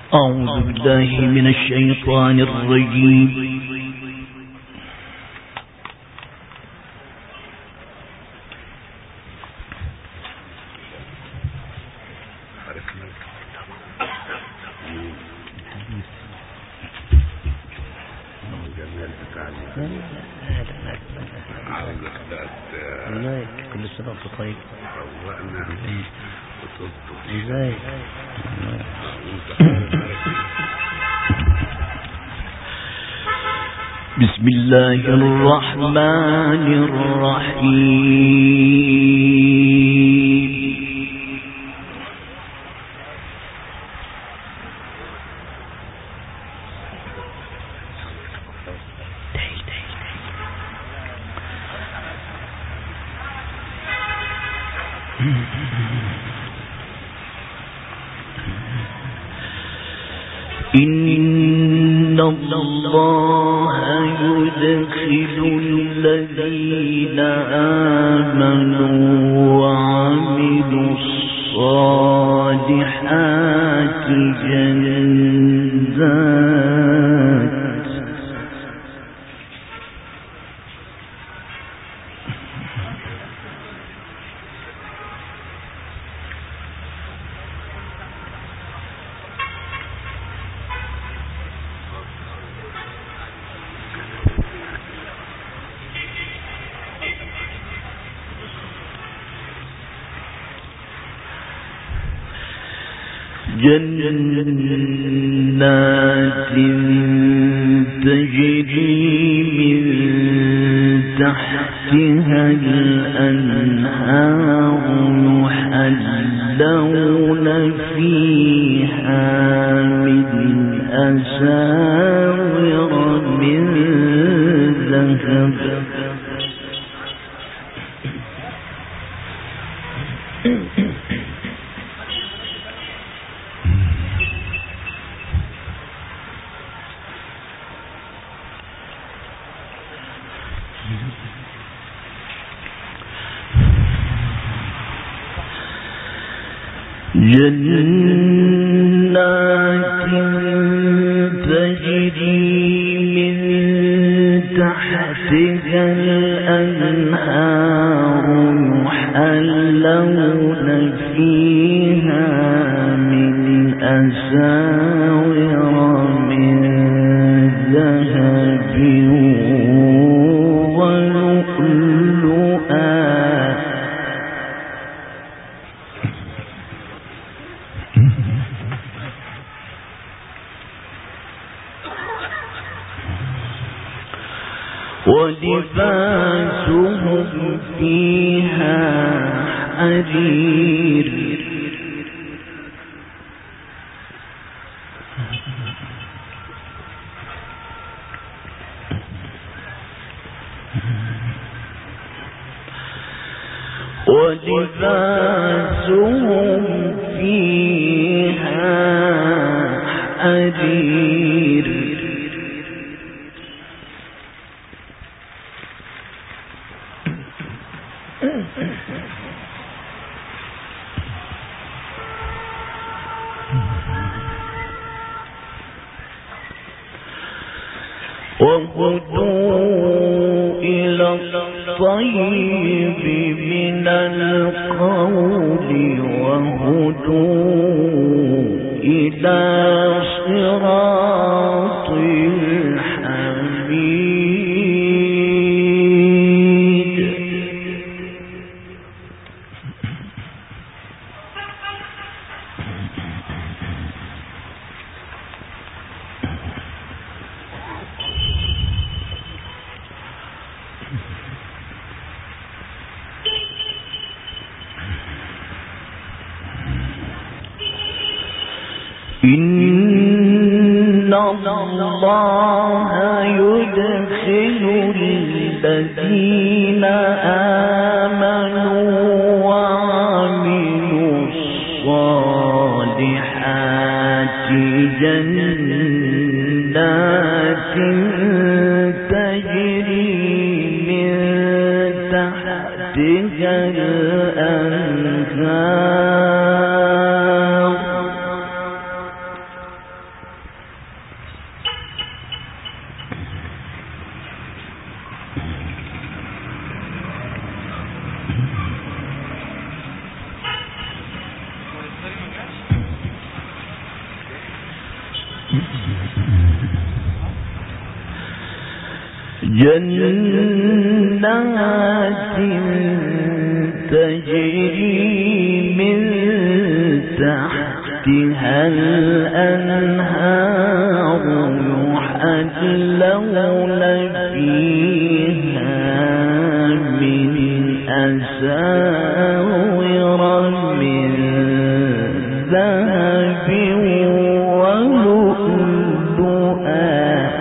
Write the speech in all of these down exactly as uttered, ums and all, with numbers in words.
أعوذ بالله من الشيطان الرجيم. كل سنة وانت طيب. بسم الله الرحمن الرحيم. إن الله يدخل الذين آمنوا وعملوا الصالحات جنات جنات تجري من تحتها الأنهار يحلون فيها من أساور من ذهب جنات تجري من تحتها الأنهار يحلون فيها من أساور من ذهب ولؤلؤا ولباسهم فيها حرير ولباسهم فيها حرير وهدوا إلى الطيب من القول وهدوا إلى صراط الحميد. إن الله يدخل الذين آمنوا وعملوا الصالحات جنات تجري من تحتها الأنهار جنات تجري من تحتها الأنهار يحلون فيها من أساور من ذهب ولؤلؤا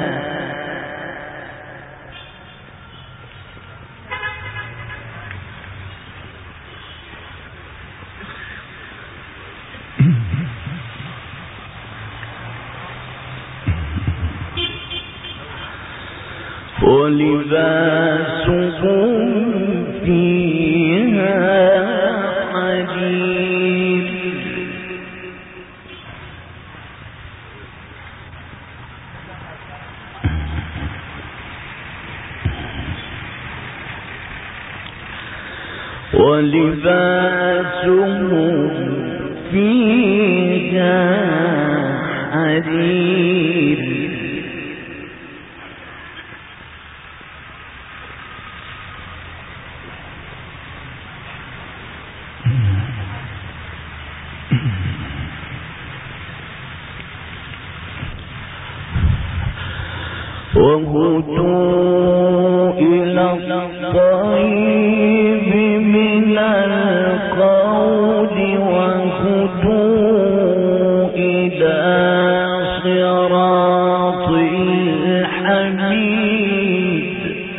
ولباسهم فيها حرير ولباسهم فيها حرير وهدوا إلى الطيب من القول وهدوا إلى صراط الحميد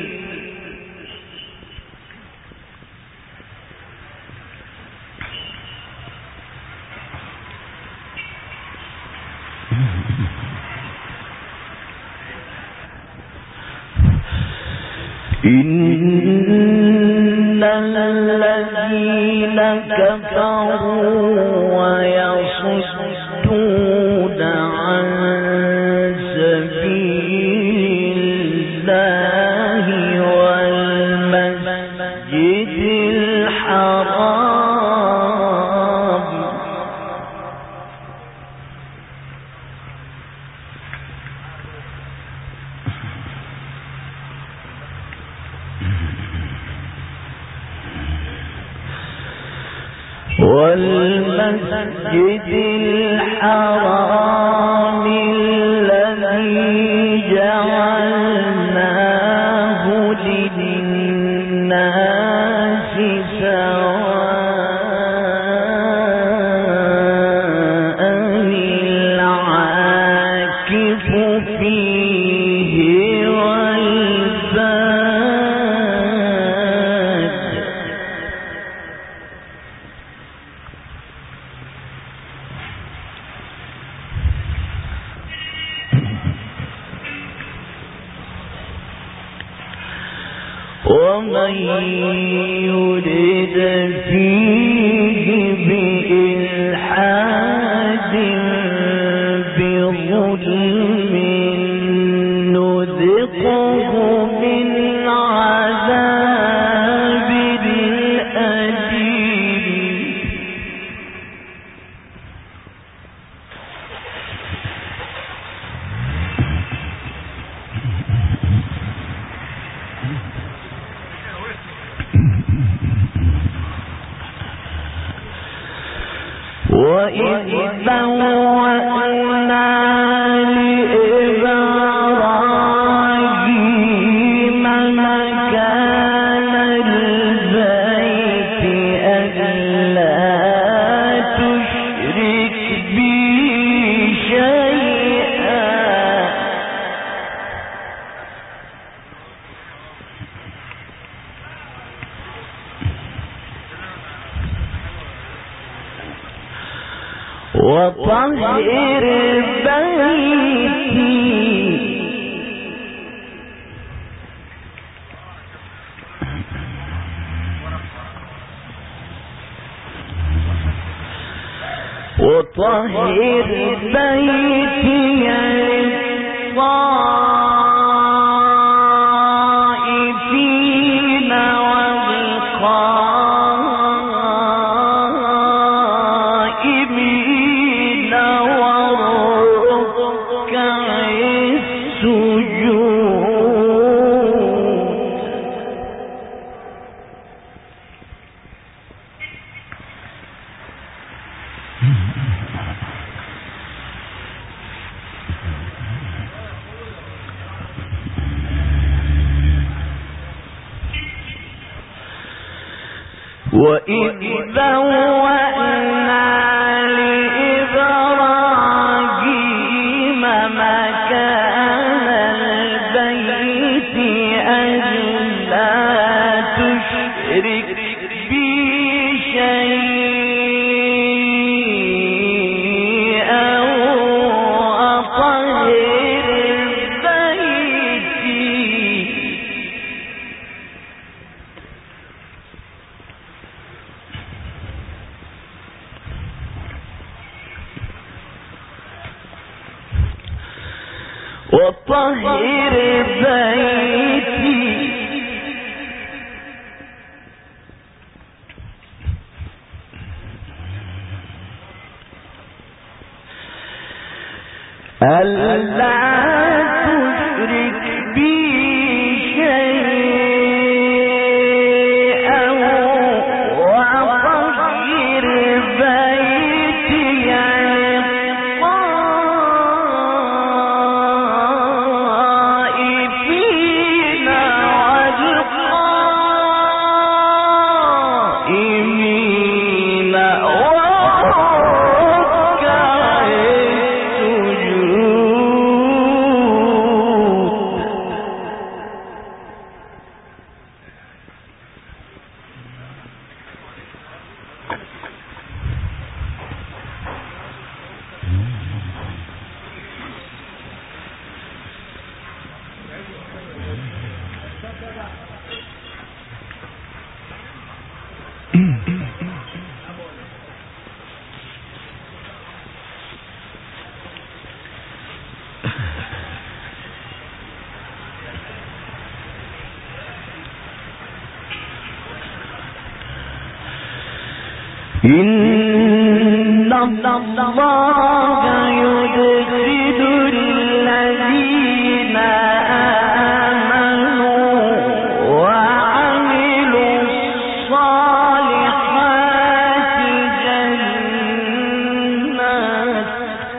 إن الذين كفروا ويصدون عن سبيل الله والمسجد الحرام والمسجد الحرام الذي جعلناه للناس سواء العاكف فيه والباد ومن يرد فيه بإلحاد بظلم نذقه من عذاب أليم وإذ بوأنا لإبراهيم مكان البيت ألا تشرك بي شيئا وطهر بيتي وطهر بيتي للطائفين والقائمين والركع السجود وإذ بوأنا لإبراهيم مكان البيت ألا تشرك بي شيئا وطهر وطهر بيتي ألا تشرك بي شيئا وطهر بيتي إن الله يدخل الذين آمنوا وعملوا الصالحات جنات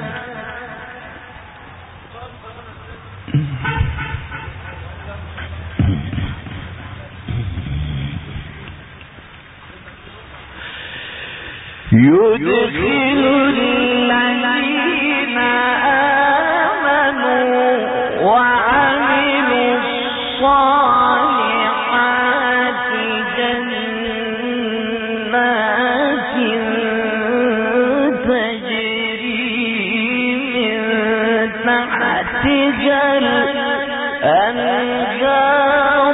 يدخل الذين آمنوا وعملوا الصالحات جنات تجري من تحتها الأنهار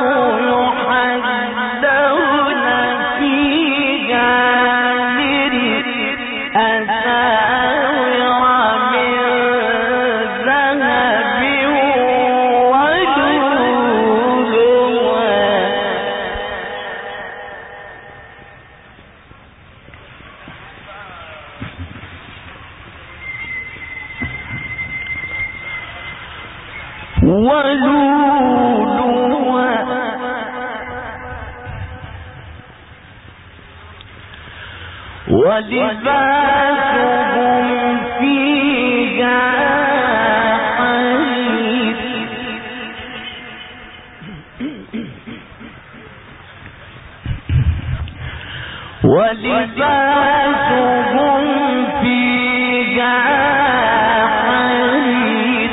يحلون فيها أساور من ذهب ولؤلؤا ولؤلؤا ولباسهم فيها حرير ولباسهم فيها حرير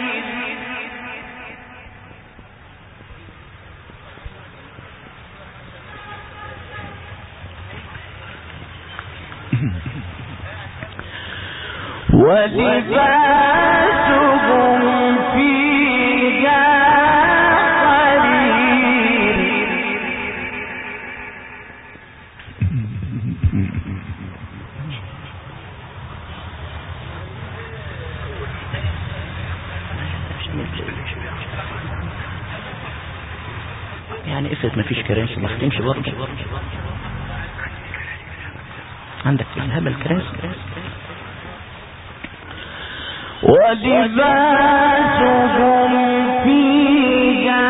ولباسهم فيها حرير يعني افرض ما فيش كراسي ما خدمش برضه عندك الهبل كراسي ولباسهم فيها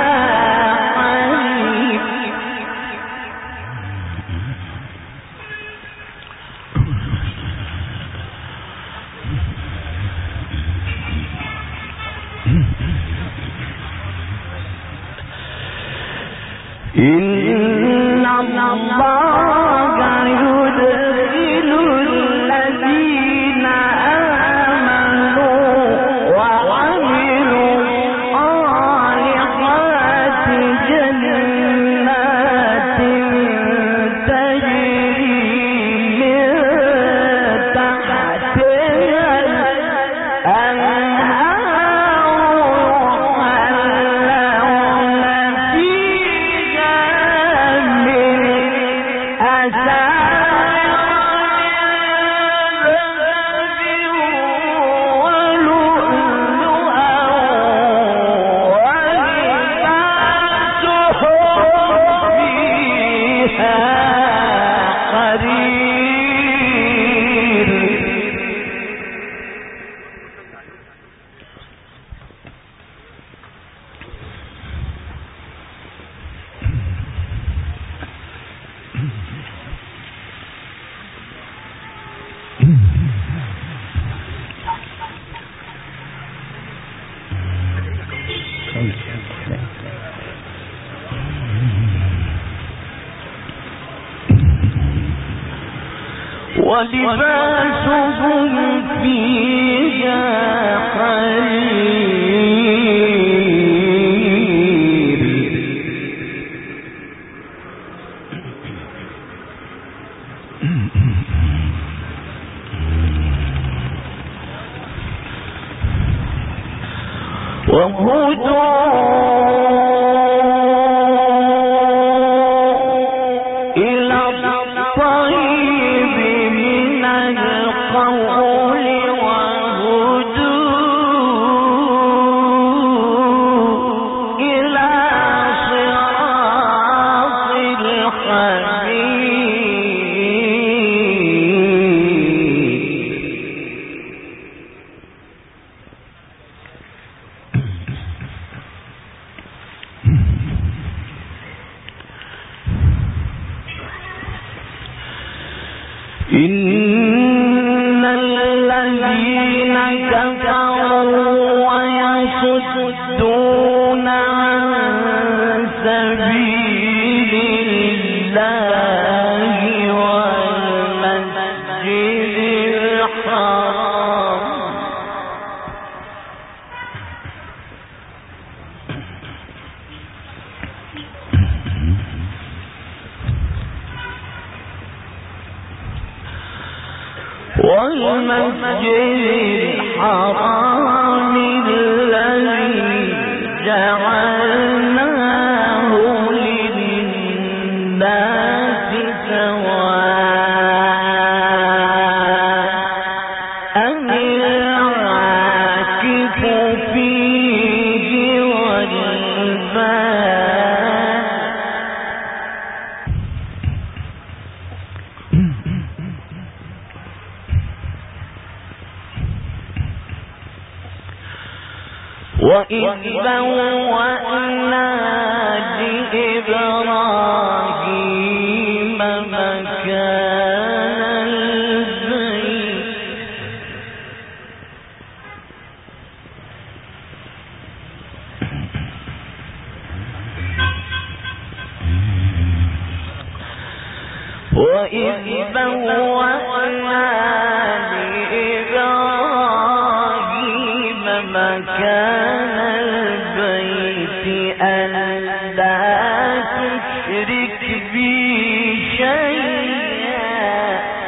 حرير إن الله ولباسهم فيها حرير وهدوا إن الذين كفروا ويصدون عن سبيل الله والمسجد الحرام والمسجد الحرام الذي جعلناه للناس سواء العاكف فيه والباد وإذ بوأنا لإبراهيم مكان البيت وإذ بوأنا لإبراهيم مكان البيت ألا تشرك بي شيئا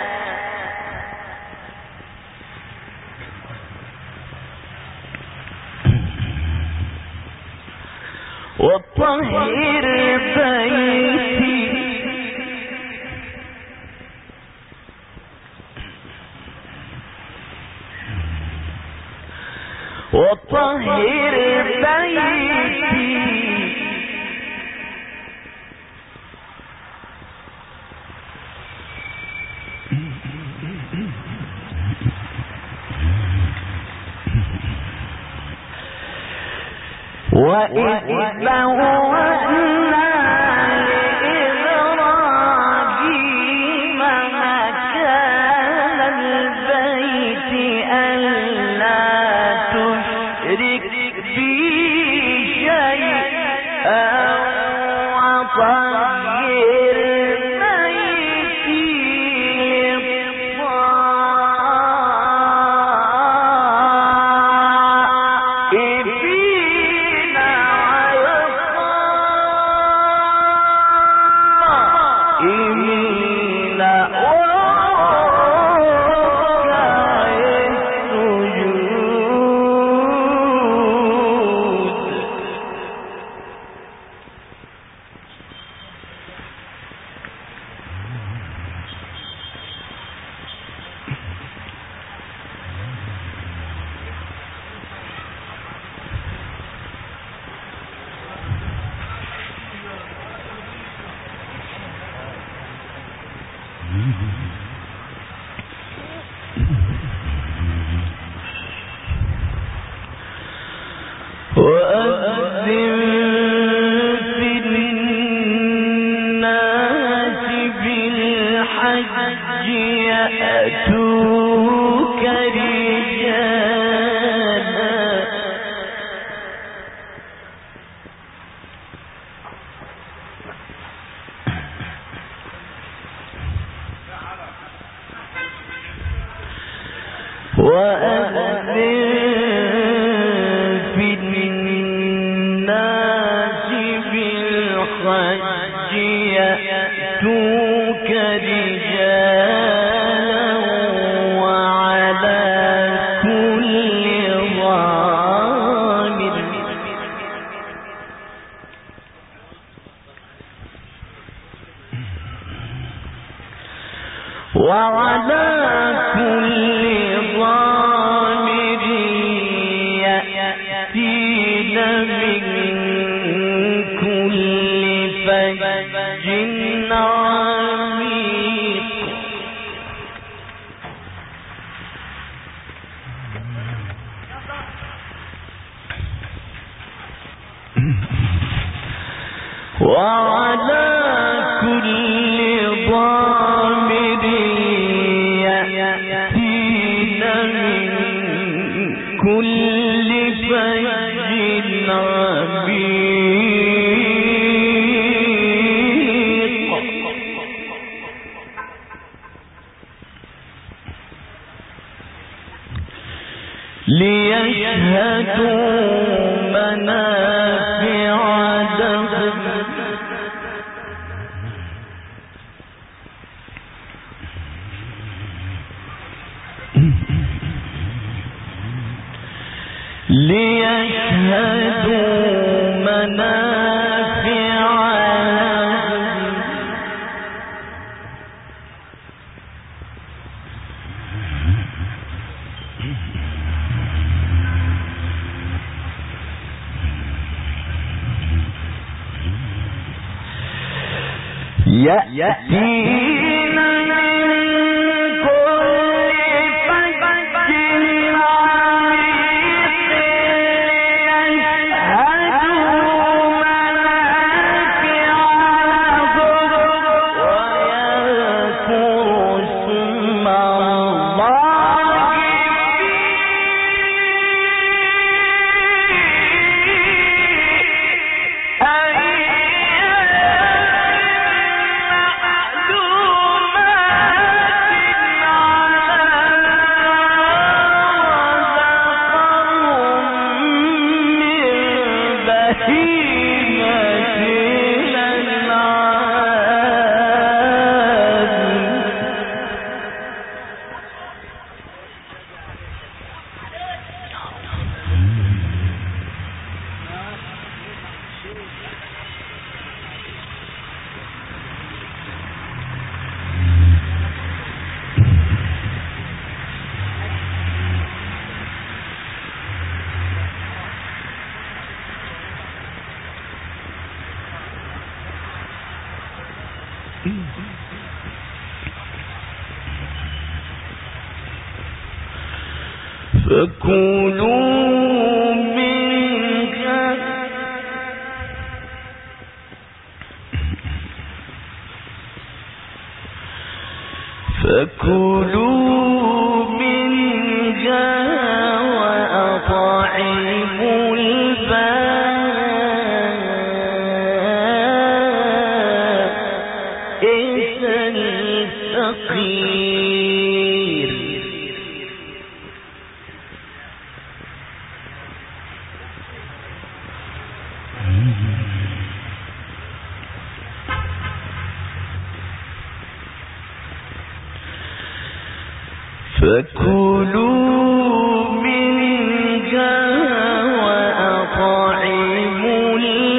وطهر بيتي وطهر بيتي وإذ بوأنا لإبراهيم مكان البيت ألا تشرك بي شيئا وطهر بيتي للطائفين والقائمين والركع السجود وأذن في الناس بالحج يأتوك رجالا فكلوا منها فكلوا منها وأطعموا البائس الفقير. فكلوا منها وأطعموا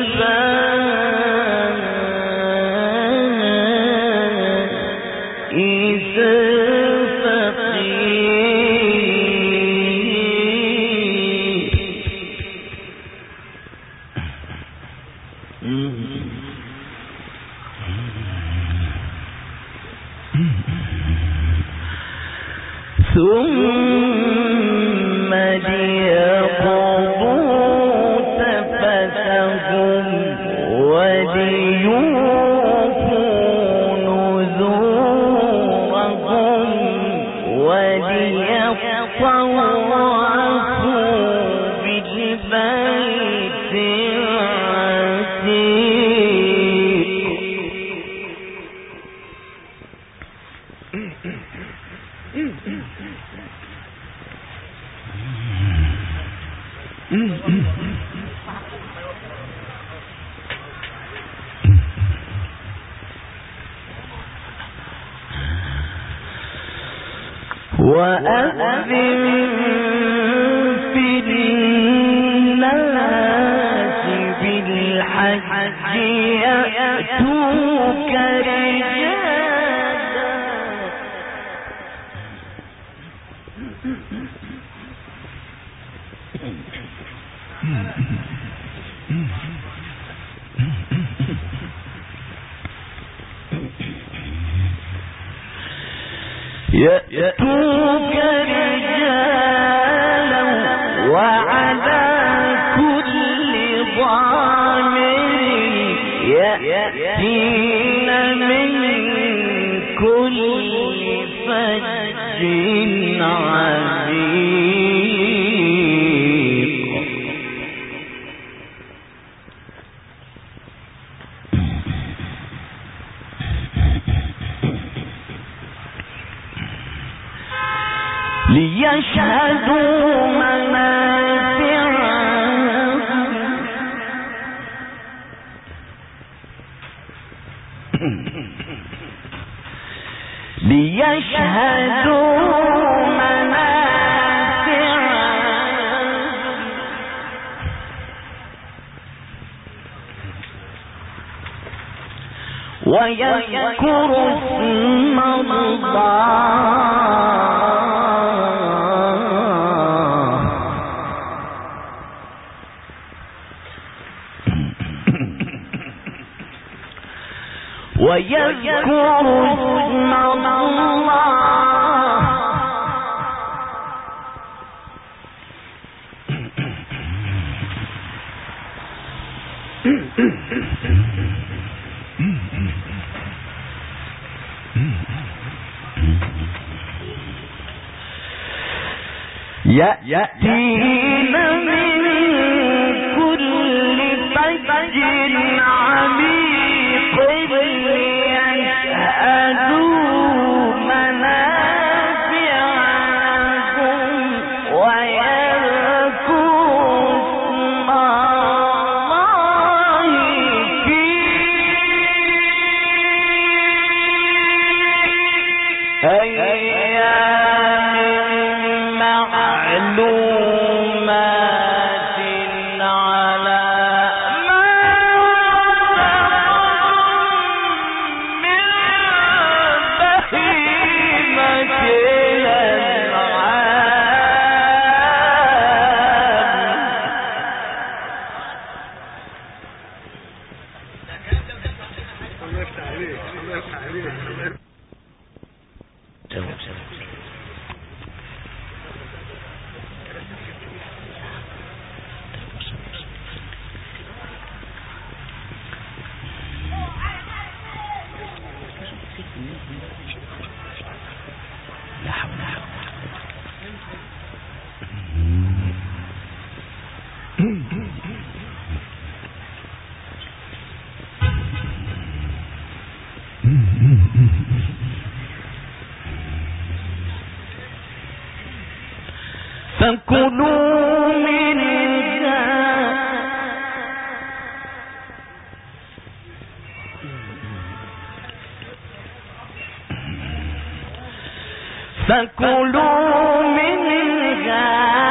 البائس ثم ليقضوا تفثهم وليوفوا نذورهم وليطوفوا بالبيت العتيق. وأذن في الناس بالحج يأتوك رجالا يأتوك رجالا وعلى كل ضامر يأتين من كل فج عميق ليشهدوا منافع ليشهدوا منافع ويذكروا اسم الله ويذكر اسم الله يأتين من كل فج عميق ليشهدوا منافع لهم ويذكروا اسم الله في أيام معلومات على ما رزقهم من بهيمة لا حول ولا قوة. فكلوا منها فكلوا منها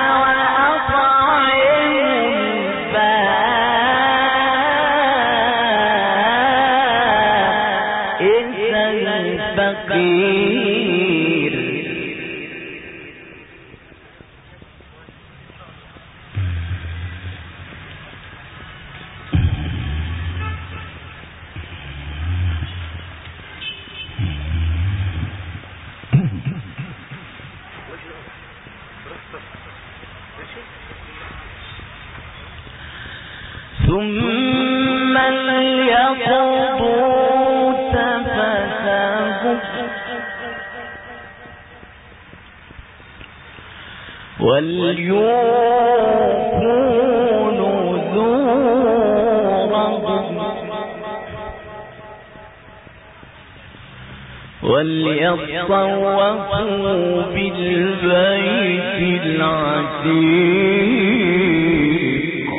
وأطعموا البائس الفقير ثم ليقضوا تفثهم وليوفوا نذورهم وليطوفوا بالبيت العتيق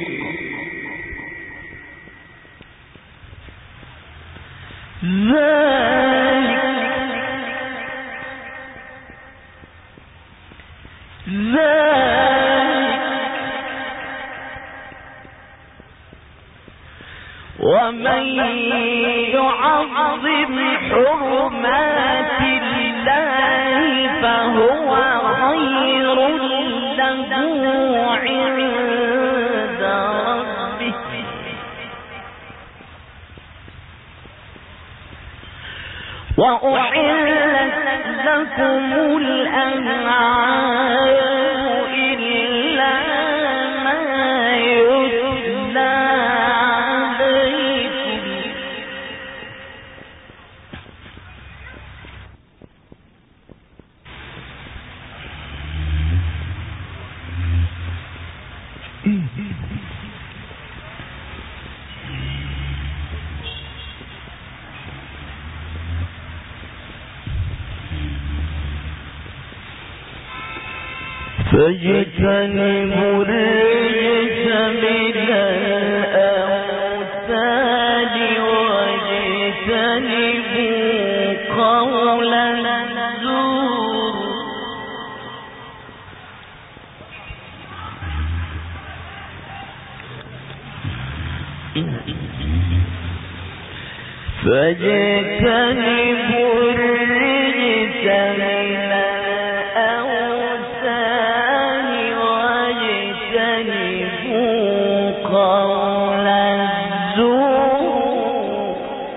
ذلك ذلك ومن يعظم حرمات الله فهو خير له عند ربه وأحلت لكم الأنعام إلا ما يتلى عليكم فاجتنبوا الرجس من الأوثان واجتنبوا قول الزور فاجتنبوا الرجس من الأوثان واجتنبوا قول الزور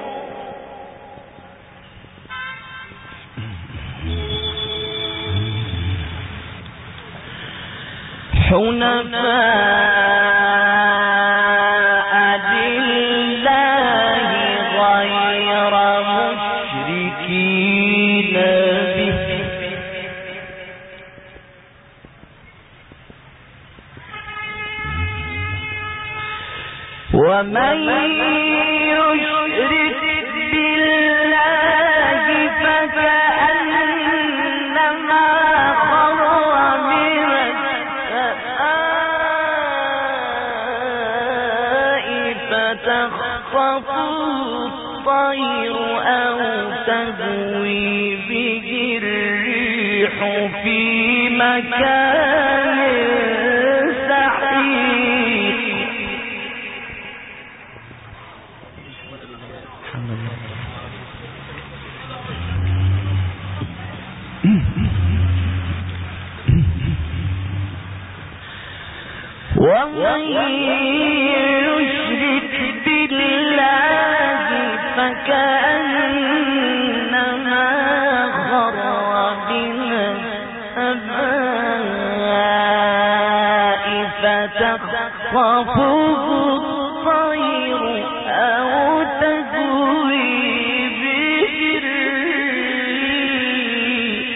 حنفاء لله غير مشركين به ومن يشرك بالله فكأنما خر من السماء فتخطفه الطير أو تهوي به الريح في مكان سحيق ومن يشرك بالله فكأنما خر من السماء فتخطفه الطير أو تهوي به الريح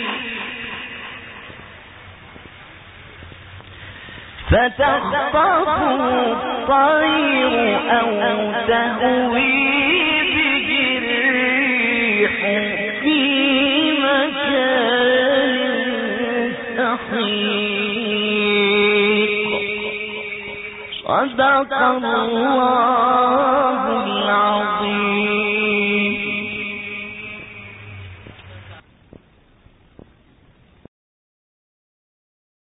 فتخطفه الطير أو تهوي به الريح في مكان سحيق صدق الله العظيم.